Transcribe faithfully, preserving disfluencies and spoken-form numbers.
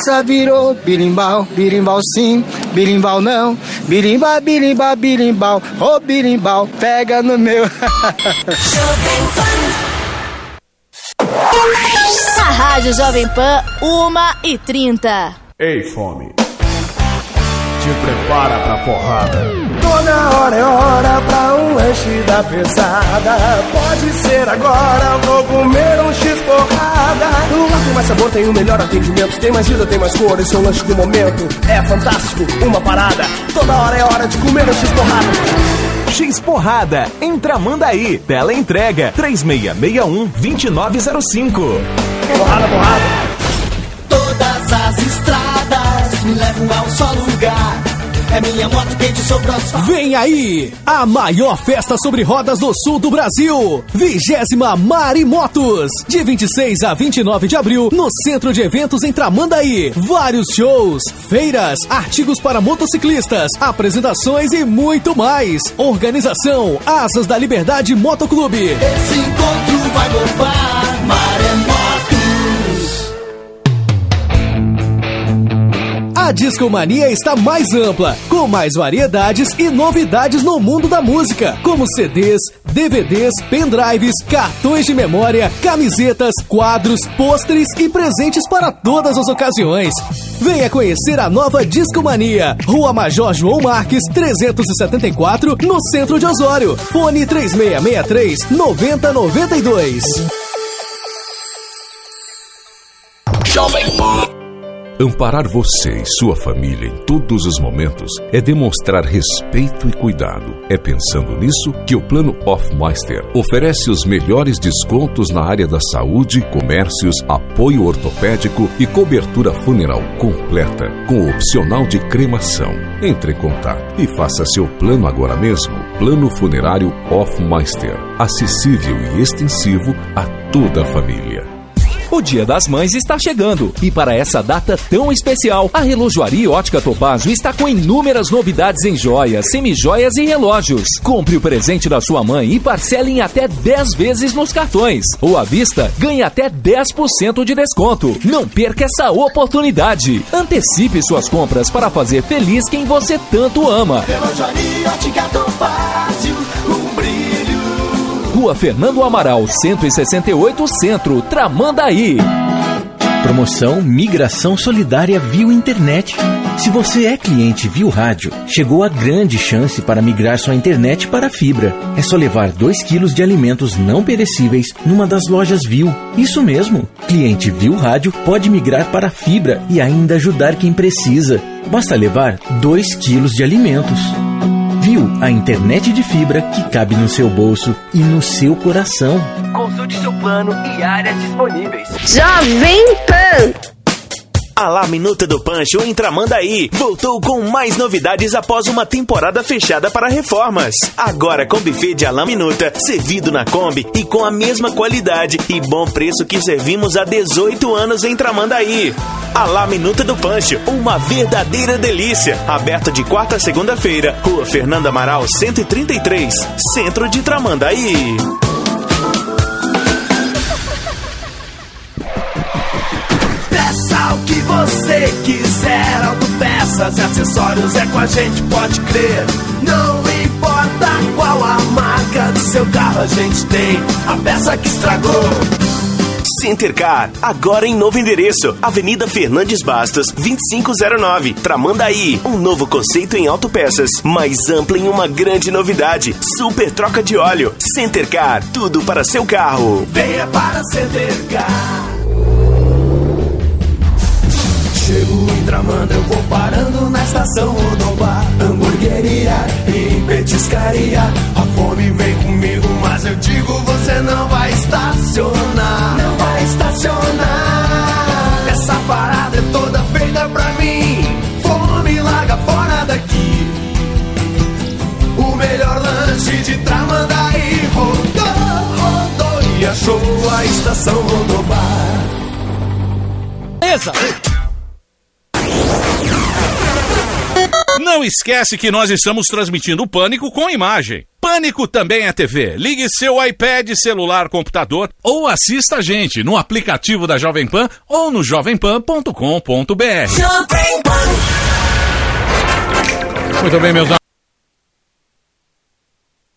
cabeça virou birimbau, birimbau sim, birimbau não, birimba, birimba, birimbau, ô birimbau, pega no meu. A Rádio Jovem Pan, uma e trinta. Ei, fome, te prepara pra porrada. Toda hora é hora pra um lanche da pesada. Pode ser agora, vou comer um X-porrada. No lugar tem mais sabor, tem o melhor atendimento. Tem mais vida, tem mais cor, esse é o lanche do momento. É fantástico, uma parada. Toda hora é hora de comer um X-porrada. X-porrada, em Tramandaí. Tela entrega três seis seis um, dois nove zero cinco. Porrada, porrada. Todas as estradas me levam ao só lugar. É minha moto quente sobre o asfalto. Vem aí, a maior festa sobre rodas do sul do Brasil. Vigésima Marimotos. De vinte e seis a vinte e nove de abril, no Centro de Eventos em Tramandaí. Vários shows, feiras, artigos para motociclistas, apresentações e muito mais. Organização Asas da Liberdade Motoclube. Esse encontro vai bombar, Maremotos. A Discomania está mais ampla, com mais variedades e novidades no mundo da música, como C Ds, D V Ds, pendrives, cartões de memória, camisetas, quadros, pôsteres e presentes para todas as ocasiões. Venha conhecer a nova Discomania, Rua Major João Marques, trezentos e setenta e quatro, no centro de Osório. Fone três seis seis três, nove zero nove dois. Jovem Pan. Amparar você e sua família em todos os momentos é demonstrar respeito e cuidado. É pensando nisso que o Plano Hofmeister oferece os melhores descontos na área da saúde, comércios, apoio ortopédico e cobertura funeral completa, com opcional de cremação. Entre em contato e faça seu plano agora mesmo. Plano Funerário Hofmeister, acessível e extensivo a toda a família. O Dia das Mães está chegando e para essa data tão especial, a Relojoaria Ótica Topázio está com inúmeras novidades em joias, semijoias e relógios. Compre o presente da sua mãe e parcele em até dez vezes nos cartões. Ou à vista, ganhe até dez por cento de desconto. Não perca essa oportunidade. Antecipe suas compras para fazer feliz quem você tanto ama. Relojoaria Ótica Topázio, um brilho. Rua Fernando Amaral, cento e sessenta e oito, Centro, Tramandaí. Promoção Migração Solidária Viu Internet. Se você é cliente Viu Rádio, chegou a grande chance para migrar sua internet para a fibra. É só levar dois quilos de alimentos não perecíveis numa das lojas Viu. Isso mesmo, cliente Viu Rádio pode migrar para a fibra e ainda ajudar quem precisa. Basta levar dois quilos de alimentos. Viu, a internet de fibra que cabe no seu bolso e no seu coração. Consulte seu plano e áreas disponíveis. Jovem Pan. A La Minuta do Pancho em Tramandaí voltou com mais novidades após uma temporada fechada para reformas. Agora com buffet de A La Minuta, servido na Kombi e com a mesma qualidade e bom preço que servimos há dezoito anos em Tramandaí. A La Minuta do Pancho, uma verdadeira delícia. Aberto de quarta a segunda-feira, Rua Fernando Amaral, cento e trinta e três, Centro de Tramandaí. Peça o que você quiser, autopeças e acessórios é com a gente, pode crer. Não importa qual a marca do seu carro, a gente tem a peça que estragou. Centercar, agora em novo endereço, Avenida Fernandes Bastos, vinte e cinco zero nove, Tramandaí. Um novo conceito em autopeças, mais amplo em uma grande novidade, super troca de óleo. Centercar, tudo para seu carro. Venha para Centercar. Chego em Tramanda, eu vou parando na estação Rodobar. Hamburgueria e petiscaria, a fome vem comigo, mas eu digo você não vai estacionar. Não vai estacionar. Essa parada é toda feita pra mim. Fome, larga fora daqui. O melhor lanche de Tramandaí. Rodou, rodou e achou a estação Rodobar. Beleza. Não esquece que nós estamos transmitindo o Pânico com imagem. Pânico também é T V. Ligue seu iPad, celular, computador ou assista a gente no aplicativo da Jovem Pan ou no jovem pan ponto com ponto b r. Muito bem, meus amigos.